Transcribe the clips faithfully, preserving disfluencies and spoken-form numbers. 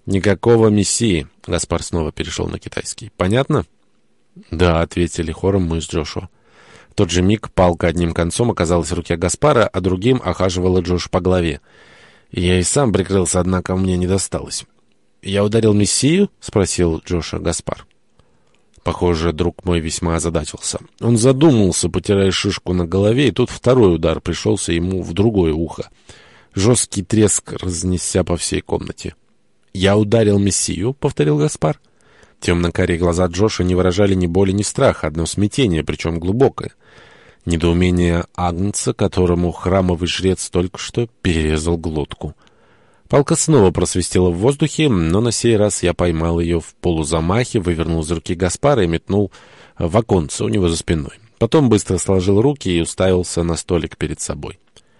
«Никакого мессии», — Гаспар снова перешел на китайский. «Понятно?» «Да», — ответили хором мы с Джошуа. В тот же миг палка одним концом оказалась в руке Гаспара, а другим охаживала Джош по голове. Я и сам прикрылся, однако мне не досталось. «Я ударил мессию?» — спросил Джоша Гаспар. Похоже, друг мой весьма озадачился. Он задумался, потирая шишку на голове, и тут второй удар пришелся ему в другое ухо. Жесткий треск разнесся по всей комнате. «Я ударил мессию?» — повторил Гаспар. Темно-карие глаза Джоша не выражали ни боли, ни страха, одно смятение, причем глубокое. Недоумение агнца, которому храмовый жрец только что перерезал глотку. Палка снова просвистела в воздухе, но на сей раз я поймал ее в полузамахе, вывернул из руки Гаспара и метнул в оконце у него за спиной. Потом быстро сложил руки и уставился на столик перед собой.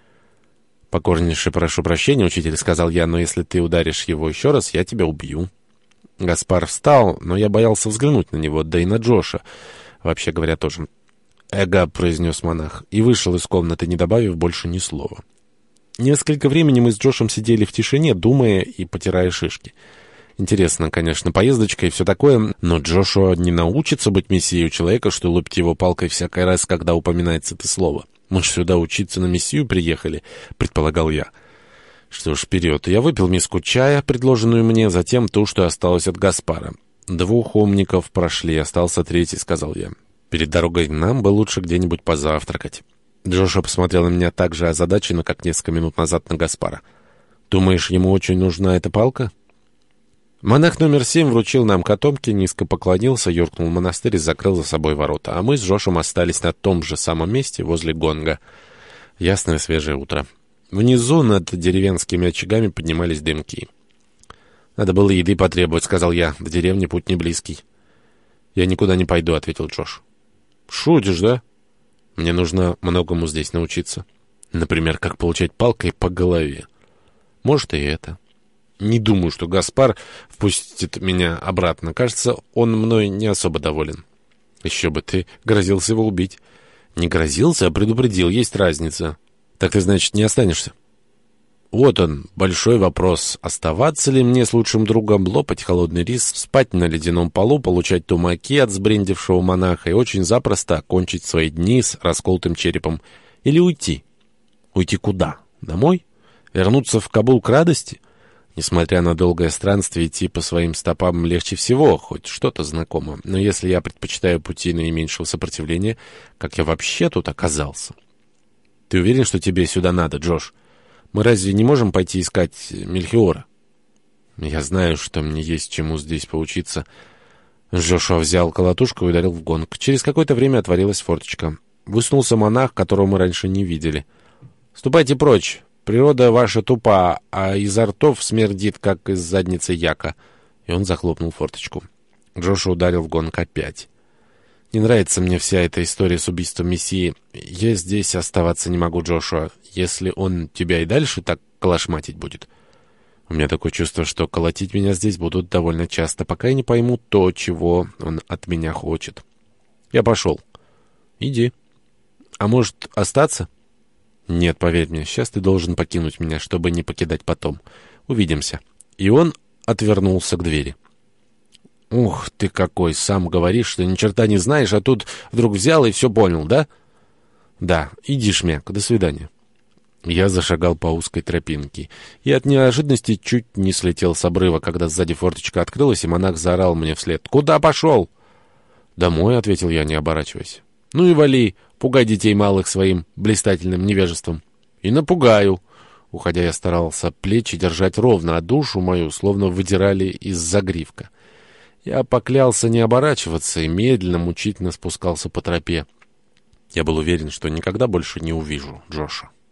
«Покорнейше прошу прощения, учитель», — сказал я, — «но если ты ударишь его еще раз, я тебя убью». Гаспар встал, но я боялся взглянуть на него, да и на Джоша, вообще говоря, тоже. «Эго», — произнес монах, и вышел из комнаты, не добавив больше ни слова. Несколько времени мы с Джошем сидели в тишине, думая и потирая шишки. Интересно, конечно, поездочка и все такое, но Джошуа не научится быть мессией у человека, что лупит его палкой всякий раз, когда упоминается это слово. Мы ж сюда учиться на мессию приехали, предполагал я. Что ж, вперед. Я выпил миску чая, предложенную мне, затем ту, что осталось от Гаспара. Двух умников прошли, остался третий, сказал я. Перед дорогой нам бы лучше где-нибудь позавтракать. Джошуа посмотрел на меня так же озадаченно, как несколько минут назад на Гаспара. «Думаешь, ему очень нужна эта палка?» Монах номер семь вручил нам котомки, низко поклонился, юркнул в монастырь и закрыл за собой ворота, а мы с Джошем остались на том же самом месте возле гонга. Ясное свежее утро. Внизу над деревенскими очагами поднимались дымки. «Надо было еды потребовать», — сказал я. «До деревни путь не близкий». «Я никуда не пойду», — ответил Джош. «Шутишь, да?» «Мне нужно многому здесь научиться. Например, как получать палкой по голове. Может, и это. Не думаю, что Гаспар впустит меня обратно. Кажется, он мной не особо доволен». «Еще бы, ты грозился его убить». «Не грозился, а предупредил. Есть разница». «Так ты, значит, не останешься?» Вот он, большой вопрос. Оставаться ли мне с лучшим другом, лопать холодный рис, спать на ледяном полу, получать тумаки от сбрендившего монаха и очень запросто окончить свои дни с расколотым черепом? Или уйти? Уйти куда? Домой? Вернуться в Кабул к радости? Несмотря на долгое странствие, идти по своим стопам легче всего, хоть что-то знакомо. Но если я предпочитаю пути наименьшего сопротивления, как я вообще тут оказался? Ты уверен, что тебе сюда надо, Джош? Мы разве не можем пойти искать Мельхиора? Я знаю, что мне есть чему здесь поучиться. Джошуа взял колотушку и ударил в гонг. Через какое-то время отворилась форточка. Высунулся монах, которого мы раньше не видели. «Ступайте прочь. Природа ваша тупа, а изо ртов смердит, как из задницы яка». И он захлопнул форточку. Джошуа ударил в гонг опять. «Не нравится мне вся эта история с убийством Мессии. Я здесь оставаться не могу, Джошуа, если он тебя и дальше так колошматить будет. У меня такое чувство, что колотить меня здесь будут довольно часто, пока я не пойму то, чего он от меня хочет. Я пошел». «Иди. А может, остаться?» «Нет, поверь мне, сейчас ты должен покинуть меня, чтобы не покидать потом. Увидимся». И он отвернулся к двери. «Ух ты какой! Сам говоришь, что ни черта не знаешь, а тут вдруг взял и все понял, да?» «Да, иди, шмяк, до свидания». Я зашагал по узкой тропинке и от неожиданности чуть не слетел с обрыва, когда сзади форточка открылась, и монах заорал мне вслед: «Куда пошел?» «Домой», — ответил я, не оборачиваясь. «Ну и вали, пугай детей малых своим блистательным невежеством». «И напугаю». Уходя, я старался плечи держать ровно, а душу мою словно выдирали из загривка. Я поклялся не оборачиваться и медленно, мучительно спускался по тропе. Я был уверен, что никогда больше не увижу Джоша.